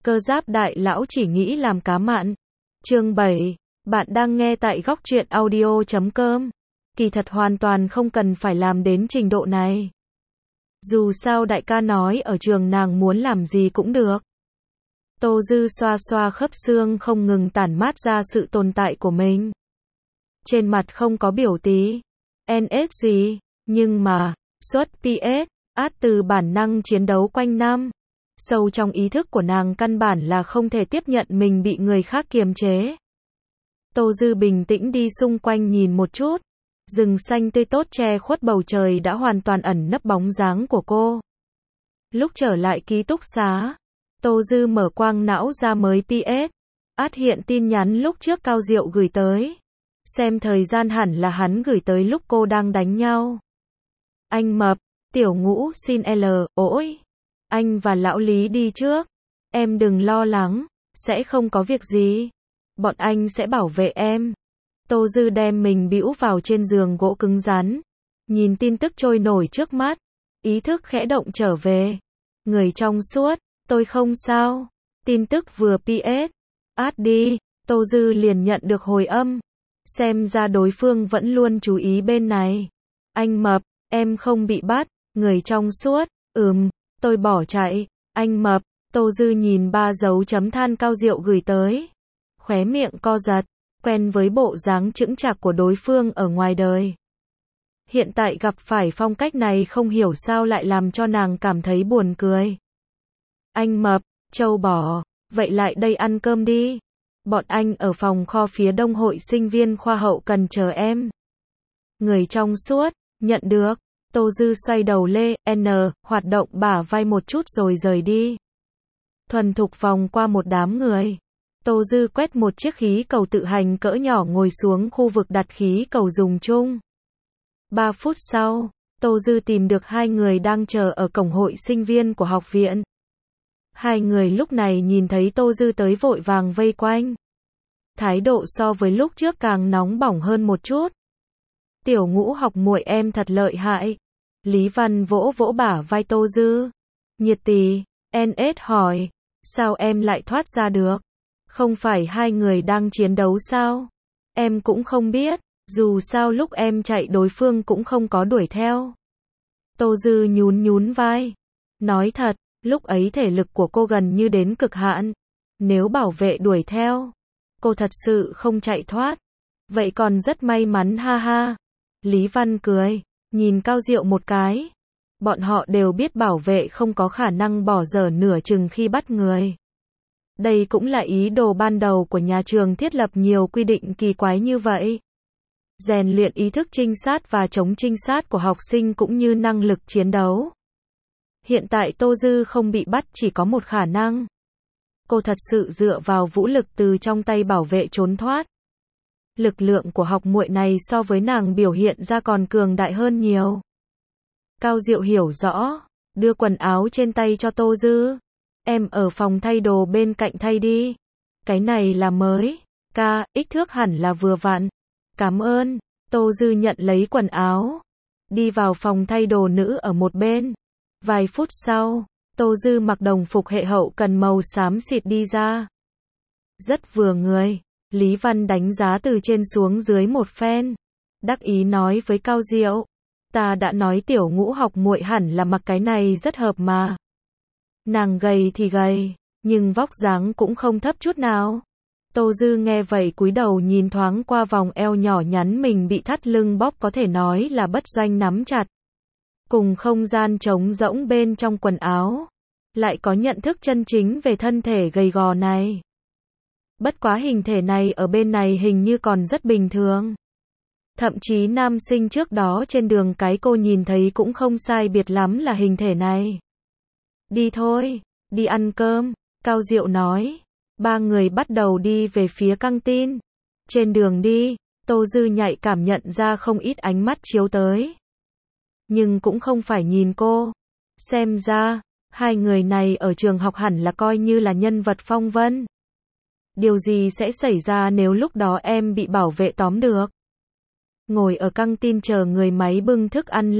Cơ giáp đại lão chỉ nghĩ làm cá mặn. Chương 7. Bạn đang nghe tại góc truyện audio.com. Kỳ thật hoàn toàn không cần phải làm đến trình độ này. Dù sao đại ca nói ở trường nàng muốn làm gì cũng được. Tô Dư xoa xoa khớp xương không ngừng tản mát ra sự tồn tại của mình. Trên mặt không có biểu tí NS gì, nhưng mà, xuất PS, át từ bản năng chiến đấu quanh năm. Sâu trong ý thức của nàng căn bản là không thể tiếp nhận mình bị người khác kiềm chế. Tô Dư bình tĩnh đi xung quanh nhìn một chút. Rừng xanh tươi tốt che khuất bầu trời đã hoàn toàn ẩn nấp bóng dáng của cô. Lúc trở lại ký túc xá, Tô Dư mở quang não ra mới PS. Át hiện tin nhắn lúc trước Cao Diệu gửi tới. Xem thời gian hẳn là hắn gửi tới lúc cô đang đánh nhau. Anh Mập, Tiểu Ngũ xin ôi. Anh và lão Lý đi trước. Em đừng lo lắng, sẽ không có việc gì. Bọn anh sẽ bảo vệ em. Tô Dư đem mình bĩu vào trên giường gỗ cứng rắn. Nhìn tin tức trôi nổi trước mắt. Ý thức khẽ động trở về. Người trong suốt, tôi không sao. Tin tức vừa PS. Át đi, Tô Dư liền nhận được hồi âm. Xem ra đối phương vẫn luôn chú ý bên này. Anh Mập, em không bị bắt. Người trong suốt, tôi bỏ chạy. Anh Mập, Tô Dư nhìn 3 dấu chấm than Cao Diệu gửi tới. Khóe miệng co giật, quen với bộ dáng chững chạc của đối phương ở ngoài đời. Hiện tại gặp phải phong cách này không hiểu sao lại làm cho nàng cảm thấy buồn cười. Anh Mập, trâu bò, vậy lại đây ăn cơm đi. Bọn anh ở phòng kho phía đông hội sinh viên khoa hậu cần chờ em. Người trong suốt, nhận được. Tô Dư xoay đầu lê, hoạt động bả vai một chút rồi rời đi. Thuần thục vòng qua một đám người. Tô Dư quét một chiếc khí cầu tự hành cỡ nhỏ ngồi xuống khu vực đặt khí cầu dùng chung. 3 phút sau, Tô Dư tìm được 2 người đang chờ ở cổng hội sinh viên của học viện. 2 người lúc này nhìn thấy Tô Dư tới vội vàng vây quanh. Thái độ so với lúc trước càng nóng bỏng hơn một chút. Tiểu Ngũ học muội em thật lợi hại. Lý Văn vỗ vỗ bả vai Tô Dư. Nhiệt tì, NS hỏi, sao em lại thoát ra được? Không phải 2 người đang chiến đấu sao? Em cũng không biết, dù sao lúc em chạy đối phương cũng không có đuổi theo. Tô Dư nhún vai. Nói thật, lúc ấy thể lực của cô gần như đến cực hạn. Nếu bảo vệ đuổi theo, cô thật sự không chạy thoát. Vậy còn rất may mắn ha ha. Lý Văn cười, nhìn Cao Diệu một cái. Bọn họ đều biết bảo vệ không có khả năng bỏ dở nửa chừng khi bắt người. Đây cũng là ý đồ ban đầu của nhà trường thiết lập nhiều quy định kỳ quái như vậy. Rèn luyện ý thức trinh sát và chống trinh sát của học sinh cũng như năng lực chiến đấu. Hiện tại Tô Dư không bị bắt chỉ có một khả năng. Cô thật sự dựa vào vũ lực từ trong tay bảo vệ trốn thoát. Lực lượng của học muội này so với nàng biểu hiện ra còn cường đại hơn nhiều. Cao Diệu hiểu rõ, đưa quần áo trên tay cho Tô Dư. Em ở phòng thay đồ bên cạnh thay đi. Cái này là mới. Kích thước hẳn là vừa vặn. Cảm ơn. Tô Dư nhận lấy quần áo. Đi vào phòng thay đồ nữ ở một bên. Vài phút sau, Tô Dư mặc đồng phục hệ hậu cần màu xám xịt đi ra. Rất vừa người. Lý Văn đánh giá từ trên xuống dưới một phen. Đắc ý nói với Cao Diệu. Ta đã nói Tiểu Ngũ học muội hẳn là mặc cái này rất hợp mà. Nàng gầy thì gầy, nhưng vóc dáng cũng không thấp chút nào. Tô Dư nghe vậy cúi đầu nhìn thoáng qua vòng eo nhỏ nhắn mình bị thắt lưng bóp có thể nói là bất doanh nắm chặt. Cùng không gian trống rỗng bên trong quần áo. Lại có nhận thức chân chính về thân thể gầy gò này. Bất quá hình thể này ở bên này hình như còn rất bình thường. Thậm chí nam sinh trước đó trên đường cái cô nhìn thấy cũng không sai biệt lắm là hình thể này. Đi thôi, đi ăn cơm, Cao Diệu nói. 3 người bắt đầu đi về phía căng tin. Trên đường đi, Tô Dư nhạy cảm nhận ra không ít ánh mắt chiếu tới. Nhưng cũng không phải nhìn cô. Xem ra, 2 người này ở trường học hẳn là coi như là nhân vật phong vân. Điều gì sẽ xảy ra nếu lúc đó em bị bảo vệ tóm được? Ngồi ở căng tin chờ người máy bưng thức ăn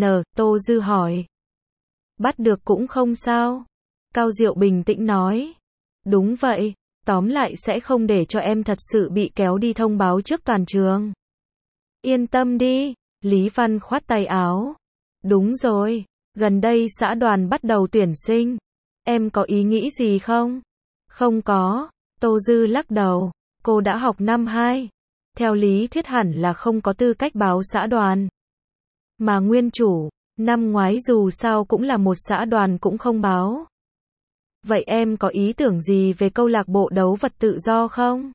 Tô Dư hỏi. Bắt được cũng không sao. Cao Diệu bình tĩnh nói. Đúng vậy, tóm lại sẽ không để cho em thật sự bị kéo đi thông báo trước toàn trường. Yên tâm đi, Lý Văn khoát tay áo. Đúng rồi, gần đây xã đoàn bắt đầu tuyển sinh. Em có ý nghĩ gì không? Không có, Tô Dư lắc đầu, cô đã học năm 2. Theo lý thuyết hẳn là không có tư cách báo xã đoàn. Mà nguyên chủ, năm ngoái dù sao cũng là một xã đoàn cũng không báo. Vậy em có ý tưởng gì về câu lạc bộ đấu vật tự do không?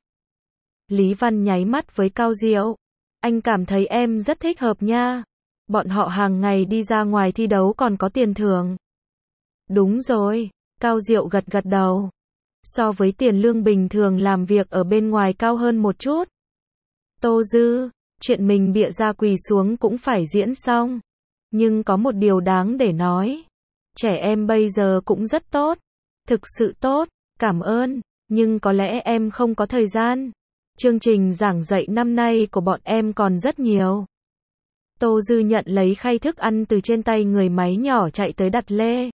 Lý Văn nháy mắt với Cao Diệu. Anh cảm thấy em rất thích hợp nha. Bọn họ hàng ngày đi ra ngoài thi đấu còn có tiền thưởng. Đúng rồi, Cao Diệu gật gật đầu. So với tiền lương bình thường làm việc ở bên ngoài cao hơn một chút. Tô Dư, chuyện mình bịa ra quỳ xuống cũng phải diễn xong. Nhưng có một điều đáng để nói. Trẻ em bây giờ cũng rất tốt. Thực sự tốt, cảm ơn, nhưng có lẽ em không có thời gian. Chương trình giảng dạy năm nay của bọn em còn rất nhiều. Tô Dư nhận lấy khay thức ăn từ trên tay người máy nhỏ chạy tới đặt lê.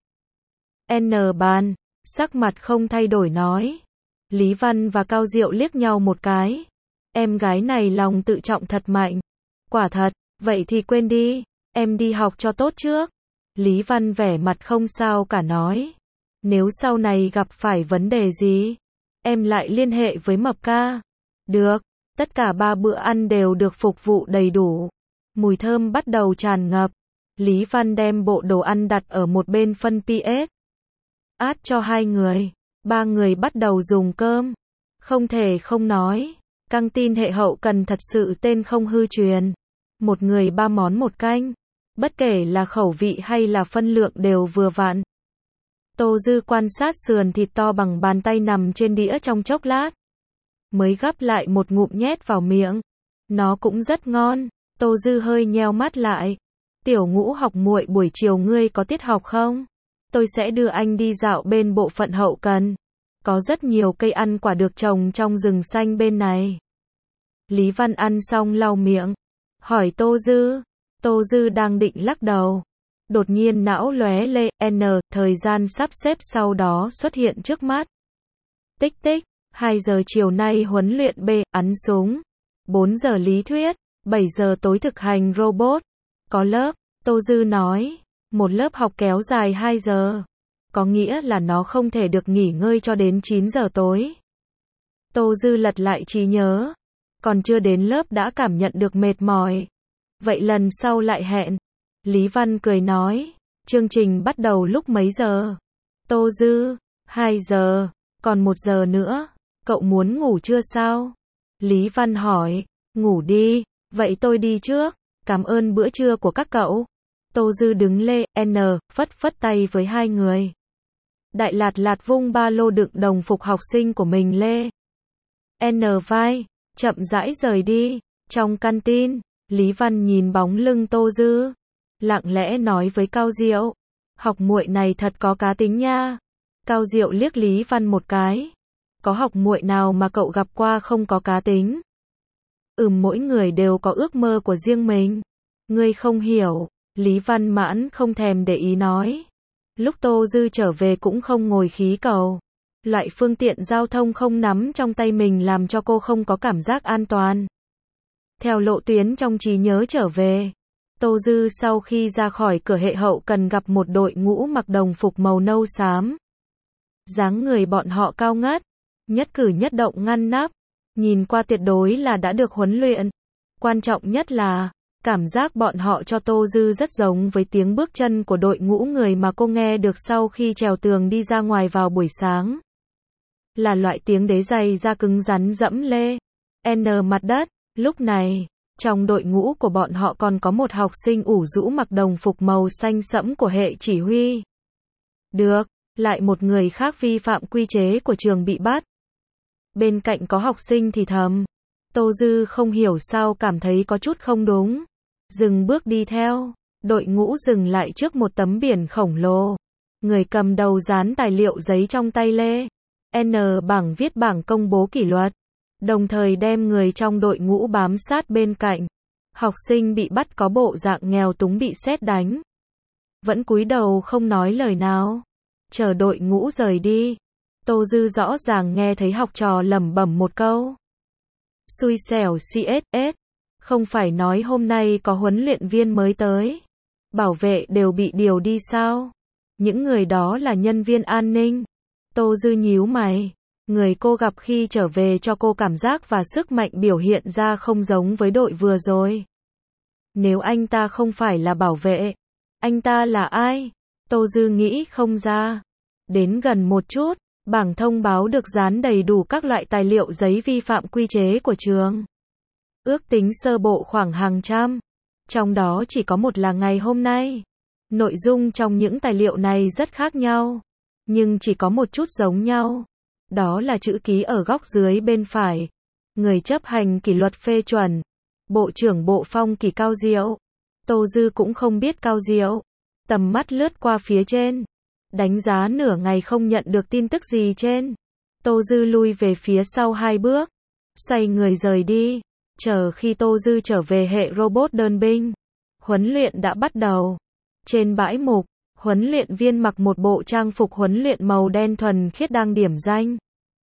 N bàn, sắc mặt không thay đổi nói. Lý Văn và Cao Diệu liếc nhau một cái. Em gái này lòng tự trọng thật mạnh. Quả thật, vậy thì quên đi, em đi học cho tốt trước. Lý Văn vẻ mặt không sao cả nói. Nếu sau này gặp phải vấn đề gì, em lại liên hệ với Mập ca. Được, tất cả 3 bữa ăn đều được phục vụ đầy đủ. Mùi thơm bắt đầu tràn ngập. Lý Văn đem bộ đồ ăn đặt ở một bên phân PS. Át cho 2 người. 3 người bắt đầu dùng cơm. Không thể không nói, căng tin hệ hậu cần thật sự tên không hư truyền. Một người 3 món một canh. Bất kể là khẩu vị hay là phân lượng đều vừa vặn. Tô Dư quan sát sườn thịt to bằng bàn tay nằm trên đĩa trong chốc lát. Mới gắp lại một ngụm nhét vào miệng. Nó cũng rất ngon. Tô Dư hơi nheo mắt lại. Tiểu Ngũ học muội buổi chiều ngươi có tiết học không? Tôi sẽ đưa anh đi dạo bên bộ phận hậu cần. Có rất nhiều cây ăn quả được trồng trong rừng xanh bên này. Lý Văn ăn xong lau miệng. Hỏi Tô Dư. Tô Dư đang định lắc đầu. Đột nhiên não lóe lên, thời gian sắp xếp sau đó xuất hiện trước mắt. Tích tích, 2 giờ chiều nay huấn luyện B, ắn súng. 4 giờ lý thuyết, 7 giờ tối thực hành robot. Có lớp, Tô Dư nói. Một lớp học kéo dài 2 giờ. Có nghĩa là nó không thể được nghỉ ngơi cho đến 9 giờ tối. Tô Dư lật lại trí nhớ. Còn chưa đến lớp đã cảm nhận được mệt mỏi. Vậy lần sau lại hẹn. Lý Văn cười nói. Chương trình bắt đầu lúc mấy giờ? Tô Dư. 2 giờ. Còn 1 giờ nữa. Cậu muốn ngủ chưa sao? Lý Văn hỏi. Ngủ đi. Vậy tôi đi trước. Cảm ơn bữa trưa của các cậu. Tô Dư đứng lên, phất phất tay với 2 người. Đại Lạt Lạt vung ba lô đựng đồng phục học sinh của mình lên. Vai, chậm rãi rời đi. Trong canteen, Lý Văn nhìn bóng lưng Tô Dư. Lặng lẽ nói với Cao Diệu. Học muội này thật có cá tính nha. Cao Diệu liếc Lý Văn một cái. Có học muội nào mà cậu gặp qua không có cá tính? Mỗi người đều có ước mơ của riêng mình. Ngươi không hiểu. Lý Văn mãn không thèm để ý nói. Lúc Tô Dư trở về cũng không ngồi khí cầu. Loại phương tiện giao thông không nắm trong tay mình làm cho cô không có cảm giác an toàn. Theo lộ tuyến trong trí nhớ trở về, Tô Dư sau khi ra khỏi cửa hệ hậu cần gặp một đội ngũ mặc đồng phục màu nâu xám. Dáng người bọn họ cao ngất, nhất cử nhất động ngăn nắp, nhìn qua tuyệt đối là đã được huấn luyện. Quan trọng nhất là, cảm giác bọn họ cho Tô Dư rất giống với tiếng bước chân của đội ngũ người mà cô nghe được sau khi trèo tường đi ra ngoài vào buổi sáng. Là loại tiếng đế giày da cứng rắn dẫm lê mặt đất. Lúc này, trong đội ngũ của bọn họ còn có một học sinh ủ rũ mặc đồng phục màu xanh sẫm của hệ chỉ huy. Được, lại một người khác vi phạm quy chế của trường bị bắt. Bên cạnh có học sinh thì thầm. Tô Dư không hiểu sao cảm thấy có chút không đúng. Dừng bước đi theo. Đội ngũ dừng lại trước một tấm biển khổng lồ. Người cầm đầu dán tài liệu giấy trong tay lê. Bảng viết bảng công bố kỷ luật. Đồng thời đem người trong đội ngũ bám sát bên cạnh. Học sinh bị bắt có bộ dạng nghèo túng bị sét đánh. Vẫn cúi đầu không nói lời nào. Chờ đội ngũ rời đi. Tô Dư rõ ràng nghe thấy học trò lẩm bẩm một câu. Xui xẻo CSS, không phải nói hôm nay có huấn luyện viên mới tới. Bảo vệ đều bị điều đi sao? Những người đó là nhân viên an ninh. Tô Dư nhíu mày. Người cô gặp khi trở về cho cô cảm giác và sức mạnh biểu hiện ra không giống với đội vừa rồi. Nếu anh ta không phải là bảo vệ, anh ta là ai? Tô Dư nghĩ không ra. Đến gần một chút, bảng thông báo được dán đầy đủ các loại tài liệu giấy vi phạm quy chế của trường. Ước tính sơ bộ khoảng hàng trăm. Trong đó chỉ có một là ngày hôm nay. Nội dung trong những tài liệu này rất khác nhau, nhưng chỉ có một chút giống nhau. Đó là chữ ký ở góc dưới bên phải. Người chấp hành kỷ luật phê chuẩn. Bộ trưởng Bộ Phong Kỳ Cao Diệu. Tô Dư cũng không biết Cao Diệu. Tầm mắt lướt qua phía trên. Đánh giá nửa ngày không nhận được tin tức gì trên. Tô Dư lui về phía sau 2 bước. Xoay người rời đi. Chờ khi Tô Dư trở về hệ robot đơn binh. Huấn luyện đã bắt đầu. Trên bãi mục, huấn luyện viên mặc một bộ trang phục huấn luyện màu đen thuần khiết đang điểm danh.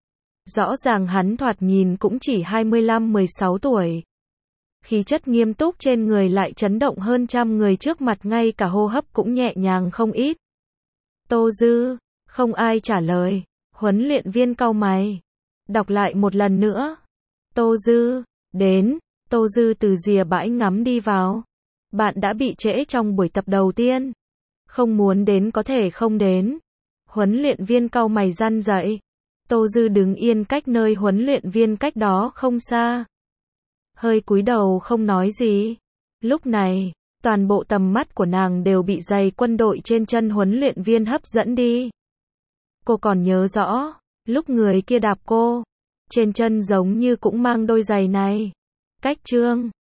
Rõ ràng hắn thoạt nhìn cũng chỉ 25-16 tuổi. Khí chất nghiêm túc trên người lại chấn động hơn trăm người trước mặt, ngay cả hô hấp cũng nhẹ nhàng không ít. Tô Dư, không ai trả lời. Huấn luyện viên cau mày. Đọc lại một lần nữa. Tô Dư, đến. Tô Dư từ rìa bãi ngắm đi vào. Bạn đã bị trễ trong buổi tập đầu tiên. Không muốn đến có thể không đến. Huấn luyện viên cau mày răn dậy. Tô Dư đứng yên cách nơi huấn luyện viên cách đó không xa. Hơi cúi đầu không nói gì. Lúc này, toàn bộ tầm mắt của nàng đều bị giày quân đội trên chân huấn luyện viên hấp dẫn đi. Cô còn nhớ rõ, lúc người kia đạp cô, trên chân giống như cũng mang đôi giày này. Cách chương